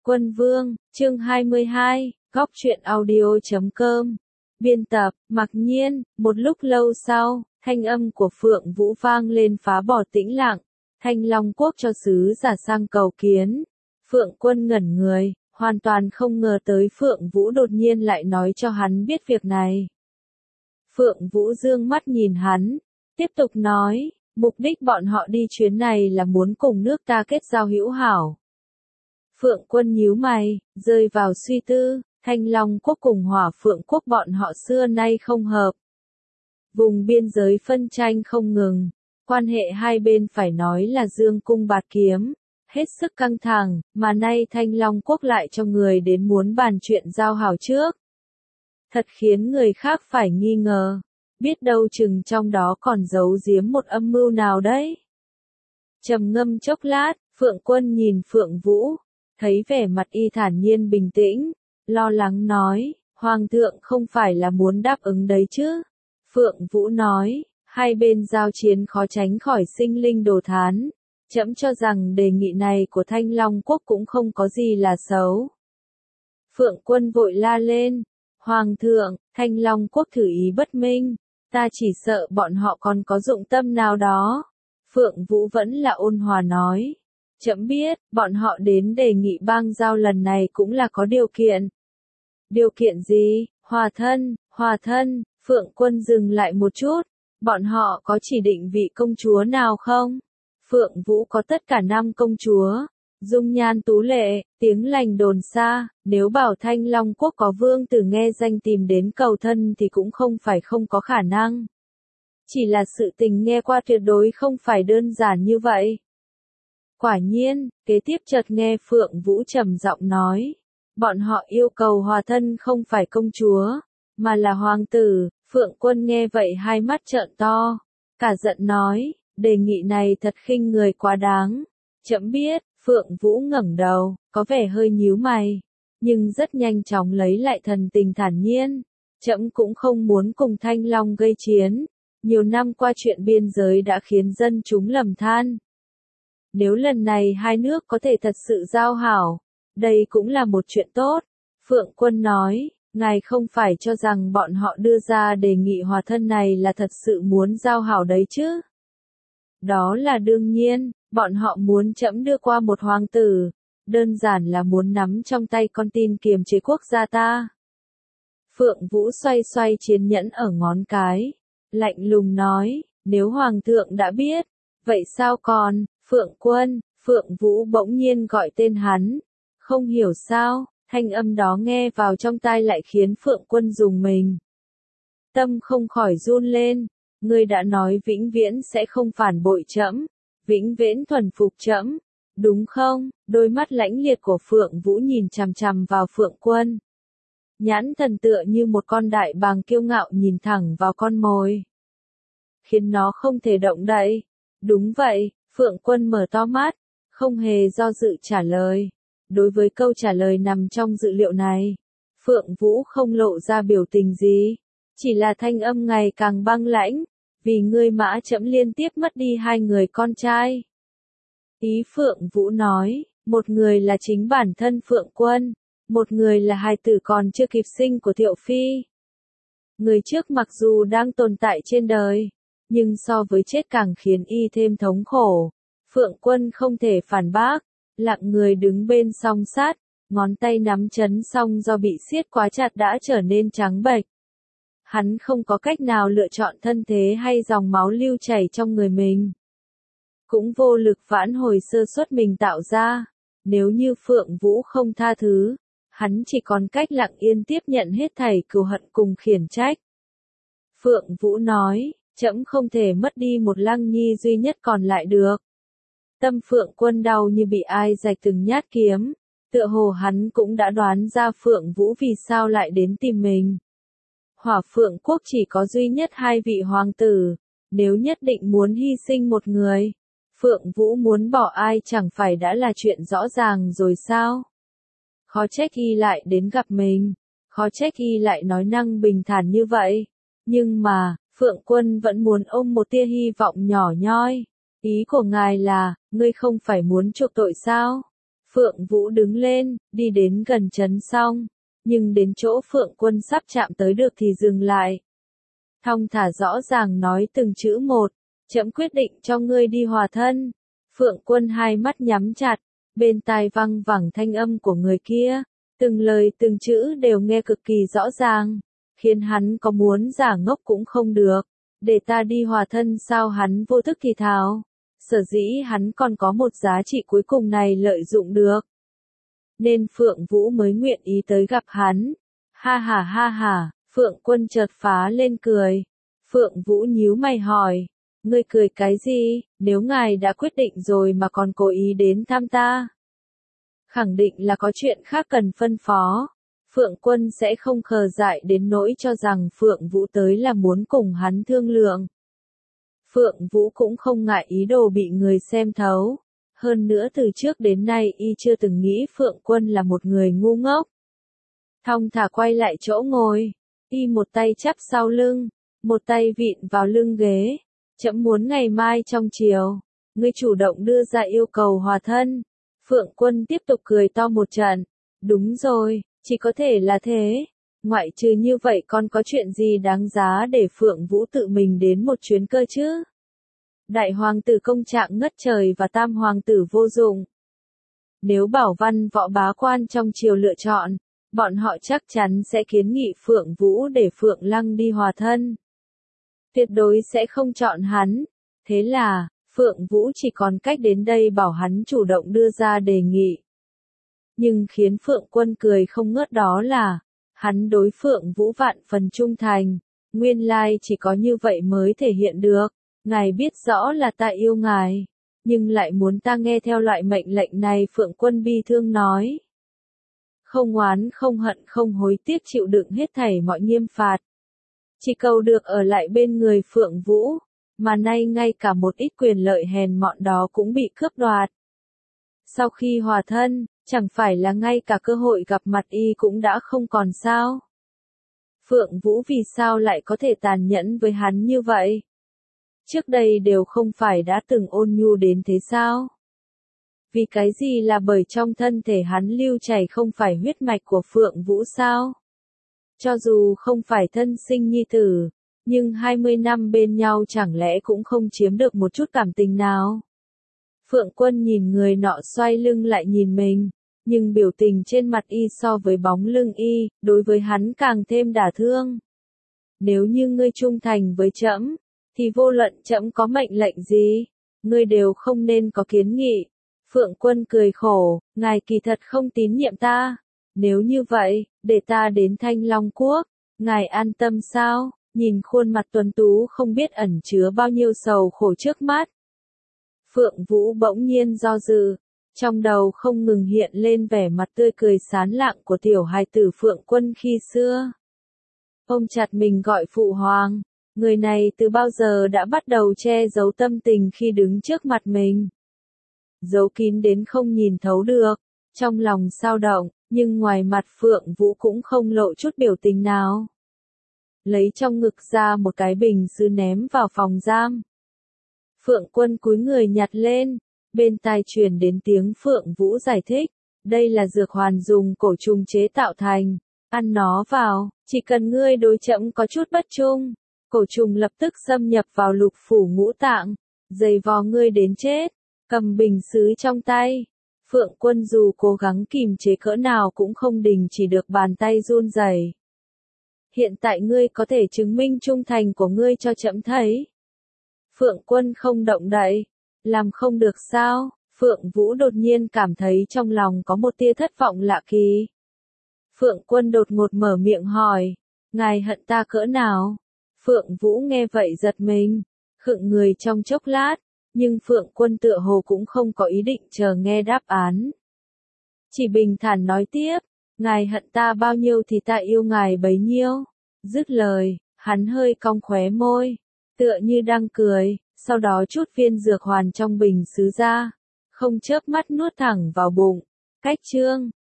Quân Vương, chương 22, góc truyện audio.com. Biên tập, Mặc Nhiên. Một lúc lâu sau, thanh âm của Phượng Vũ vang lên phá bỏ tĩnh lặng. Thanh Long Quốc cho sứ giả sang cầu kiến. Phượng Quân ngẩn người, hoàn toàn không ngờ tới Phượng Vũ đột nhiên lại nói cho hắn biết việc này. Phượng Vũ dương mắt nhìn hắn, tiếp tục nói, mục đích bọn họ đi chuyến này là muốn cùng nước ta kết giao hữu hảo. Phượng Quân nhíu mày, rơi vào suy tư, Thanh Long Quốc cùng Hỏa Phượng Quốc bọn họ xưa nay không hợp. Vùng biên giới phân tranh không ngừng, quan hệ hai bên phải nói là dương cung bạt kiếm, hết sức căng thẳng, mà nay Thanh Long Quốc lại cho người đến muốn bàn chuyện giao hảo trước. Thật khiến người khác phải nghi ngờ, biết đâu chừng trong đó còn giấu giếm một âm mưu nào đấy. Trầm ngâm chốc lát, Phượng Quân nhìn Phượng Vũ, thấy vẻ mặt y thản nhiên bình tĩnh, lo lắng nói, Hoàng thượng không phải là muốn đáp ứng đấy chứ. Phượng Vũ nói, hai bên giao chiến khó tránh khỏi sinh linh đồ thán, trẫm cho rằng đề nghị này của Thanh Long Quốc cũng không có gì là xấu. Phượng Quân vội la lên, Hoàng thượng, Thanh Long Quốc thử ý bất minh, ta chỉ sợ bọn họ còn có dụng tâm nào đó. Phượng Vũ vẫn là ôn hòa nói, trẫm biết, bọn họ đến đề nghị bang giao lần này cũng là có điều kiện. Điều kiện gì? Hòa thân, Phượng Quân dừng lại một chút, bọn họ có chỉ định vị công chúa nào không? Phượng Vũ có tất cả 5 công chúa, dung nhan tú lệ, tiếng lành đồn xa, nếu bảo Thanh Long Quốc có vương tử nghe danh tìm đến cầu thân thì cũng không phải không có khả năng. Chỉ là sự tình nghe qua tuyệt đối không phải đơn giản như vậy. Quả nhiên, kế tiếp chợt nghe Phượng Vũ trầm giọng nói, bọn họ yêu cầu hòa thân không phải công chúa, mà là hoàng tử. Phượng Quân nghe vậy hai mắt trợn to, cả giận nói, đề nghị này thật khinh người quá đáng. Trẫm biết. Phượng Vũ ngẩng đầu, có vẻ hơi nhíu mày, nhưng rất nhanh chóng lấy lại thần tình thản nhiên. Trẫm cũng không muốn cùng Thanh Long gây chiến. Nhiều năm qua chuyện biên giới đã khiến dân chúng lầm than. Nếu lần này hai nước có thể thật sự giao hảo, đây cũng là một chuyện tốt. Phượng Quân nói, ngài không phải cho rằng bọn họ đưa ra đề nghị hòa thân này là thật sự muốn giao hảo đấy chứ? Đó là đương nhiên, bọn họ muốn trẫm đưa qua một hoàng tử, đơn giản là muốn nắm trong tay con tin kiềm chế quốc gia ta. Phượng Vũ xoay xoay chiến nhẫn ở ngón cái, lạnh lùng nói, nếu hoàng thượng đã biết, vậy sao còn? Phượng Quân, Phượng Vũ bỗng nhiên gọi tên hắn, không hiểu sao, thanh âm đó nghe vào trong tai lại khiến Phượng Quân rùng mình. Tâm không khỏi run lên, ngươi đã nói vĩnh viễn sẽ không phản bội trẫm, vĩnh viễn thuần phục trẫm, đúng không? Đôi mắt lãnh liệt của Phượng Vũ nhìn chằm chằm vào Phượng Quân. Nhãn thần tựa như một con đại bàng kiêu ngạo nhìn thẳng vào con mồi, khiến nó không thể động đậy. Đúng vậy, Phượng Quân mở to mắt, không hề do dự trả lời. Đối với câu trả lời nằm trong dự liệu này, Phượng Vũ không lộ ra biểu tình gì, chỉ là thanh âm ngày càng băng lãnh, vì ngươi mã trẫm liên tiếp mất đi 2 người con trai. Ý Phượng Vũ nói, một người là chính bản thân Phượng Quân, một người là hài tử còn chưa kịp sinh của Thiệu Phi. Người trước mặc dù đang tồn tại trên đời, nhưng so với chết càng khiến y thêm thống khổ. Phượng Quân không thể phản bác, lặng người đứng bên song sát, ngón tay nắm chấn song do bị siết quá chặt đã trở nên trắng bệch. Hắn không có cách nào lựa chọn thân thế hay dòng máu lưu chảy trong người mình. Cũng vô lực vãn hồi sơ suất mình tạo ra. Nếu như Phượng Vũ không tha thứ, hắn chỉ còn cách lặng yên tiếp nhận hết thảy cừu hận cùng khiển trách. Phượng Vũ nói, trẫm không thể mất đi một Lăng Nhi duy nhất còn lại được. Tâm Phượng Quân đau như bị ai rạch từng nhát kiếm, tựa hồ hắn cũng đã đoán ra Phượng Vũ vì sao lại đến tìm mình. Hỏa Phượng Quốc chỉ có duy nhất 2 vị hoàng tử, nếu nhất định muốn hy sinh một người, Phượng Vũ muốn bỏ ai chẳng phải đã là chuyện rõ ràng rồi sao? Khó trách y lại đến gặp mình, khó trách y lại nói năng bình thản như vậy, nhưng mà, Phượng Quân vẫn muốn ôm một tia hy vọng nhỏ nhoi. Ý của ngài là, ngươi không phải muốn chuộc tội sao? Phượng Vũ đứng lên, đi đến gần Trấn Song, nhưng đến chỗ Phượng Quân sắp chạm tới được thì dừng lại. Thong thả rõ ràng nói từng chữ một, trẫm quyết định cho ngươi đi hòa thân. Phượng Quân hai mắt nhắm chặt, bên tai văng vẳng thanh âm của người kia, từng lời từng chữ đều nghe cực kỳ rõ ràng, khiến hắn có muốn giả ngốc cũng không được. Để ta đi hòa thân sao? Hắn vô thức thì thào. Sở dĩ hắn còn có một giá trị cuối cùng này lợi dụng được, nên Phượng Vũ mới nguyện ý tới gặp hắn. Ha ha, Phượng Quân chợt phá lên cười. Phượng Vũ nhíu mày hỏi, ngươi cười cái gì, nếu ngài đã quyết định rồi mà còn cố ý đến thăm ta? Khẳng định là có chuyện khác cần phân phó. Phượng Quân sẽ không khờ dại đến nỗi cho rằng Phượng Vũ tới là muốn cùng hắn thương lượng. Phượng Vũ cũng không ngại ý đồ bị người xem thấu. Hơn nữa từ trước đến nay y chưa từng nghĩ Phượng Quân là một người ngu ngốc. Thong thả quay lại chỗ ngồi, y một tay chắp sau lưng, một tay vịn vào lưng ghế. Trẫm muốn ngày mai trong chiều, ngươi chủ động đưa ra yêu cầu hòa thân. Phượng Quân tiếp tục cười to một trận. Đúng rồi, chỉ có thể là thế. Ngoại trừ như vậy còn có chuyện gì đáng giá để Phượng Vũ tự mình đến một chuyến cơ chứ? Đại hoàng tử công trạng ngất trời và tam hoàng tử vô dụng. Nếu bảo văn võ bá quan trong triều lựa chọn, bọn họ chắc chắn sẽ kiến nghị Phượng Vũ để Phượng Lăng đi hòa thân. Tuyệt đối sẽ không chọn hắn. Thế là, Phượng Vũ chỉ còn cách đến đây bảo hắn chủ động đưa ra đề nghị. Nhưng khiến Phượng Quân cười không ngớt đó là, hắn đối Phượng Vũ vạn phần trung thành, nguyên lai chỉ có như vậy mới thể hiện được. Ngài biết rõ là ta yêu ngài, nhưng lại muốn ta nghe theo loại mệnh lệnh này. Phượng Quân bi thương nói. Không oán không hận không hối tiếc chịu đựng hết thảy mọi nghiêm phạt. Chỉ cầu được ở lại bên người Phượng Vũ, mà nay ngay cả một ít quyền lợi hèn mọn đó cũng bị cướp đoạt. Sau khi hòa thân, chẳng phải là ngay cả cơ hội gặp mặt y cũng đã không còn sao? Phượng Vũ vì sao lại có thể tàn nhẫn với hắn như vậy? Trước đây đều không phải đã từng ôn nhu đến thế sao? Vì cái gì là bởi trong thân thể hắn lưu chảy không phải huyết mạch của Phượng Vũ sao? Cho dù không phải thân sinh nhi tử, nhưng 20 năm bên nhau chẳng lẽ cũng không chiếm được một chút cảm tình nào? Phượng Quân nhìn người nọ xoay lưng lại nhìn mình, nhưng biểu tình trên mặt y so với bóng lưng y, đối với hắn càng thêm đả thương. Nếu như ngươi trung thành với trẫm, thì vô luận trẫm có mệnh lệnh gì, ngươi đều không nên có kiến nghị. Phượng Quân cười khổ, ngài kỳ thật không tín nhiệm ta. Nếu như vậy, để ta đến Thanh Long Quốc, ngài an tâm sao? Nhìn khuôn mặt tuấn tú không biết ẩn chứa bao nhiêu sầu khổ trước mắt. Phượng Vũ bỗng nhiên do dự, trong đầu không ngừng hiện lên vẻ mặt tươi cười sán lạng của tiểu hài tử Phượng Quân khi xưa. Ôm chặt mình gọi phụ hoàng, người này từ bao giờ đã bắt đầu che giấu tâm tình khi đứng trước mặt mình. Giấu kín đến không nhìn thấu được, trong lòng sao động, nhưng ngoài mặt Phượng Vũ cũng không lộ chút biểu tình nào. Lấy trong ngực ra một cái bình sứ ném vào phòng giam. Phượng Quân cúi người nhặt lên, bên tai truyền đến tiếng Phượng Vũ giải thích, đây là dược hoàn dùng cổ trùng chế tạo thành, ăn nó vào, chỉ cần ngươi đối trẫm có chút bất trung, cổ trùng lập tức xâm nhập vào lục phủ ngũ tạng, giày vò ngươi đến chết. Cầm bình sứ trong tay, Phượng Quân dù cố gắng kìm chế cỡ nào cũng không đình chỉ được bàn tay run rẩy. Hiện tại ngươi có thể chứng minh trung thành của ngươi cho trẫm thấy. Phượng Quân không động đậy, làm không được sao? Phượng Vũ đột nhiên cảm thấy trong lòng có một tia thất vọng lạ kỳ. Phượng Quân đột ngột mở miệng hỏi, ngài hận ta cỡ nào? Phượng Vũ nghe vậy giật mình, khựng người trong chốc lát, nhưng Phượng Quân tựa hồ cũng không có ý định chờ nghe đáp án. Chỉ bình thản nói tiếp, ngài hận ta bao nhiêu thì ta yêu ngài bấy nhiêu. Dứt lời, hắn hơi cong khóe môi, tựa như đang cười, sau đó chút viên dược hoàn trong bình sứ ra, không chớp mắt nuốt thẳng vào bụng. Cách chương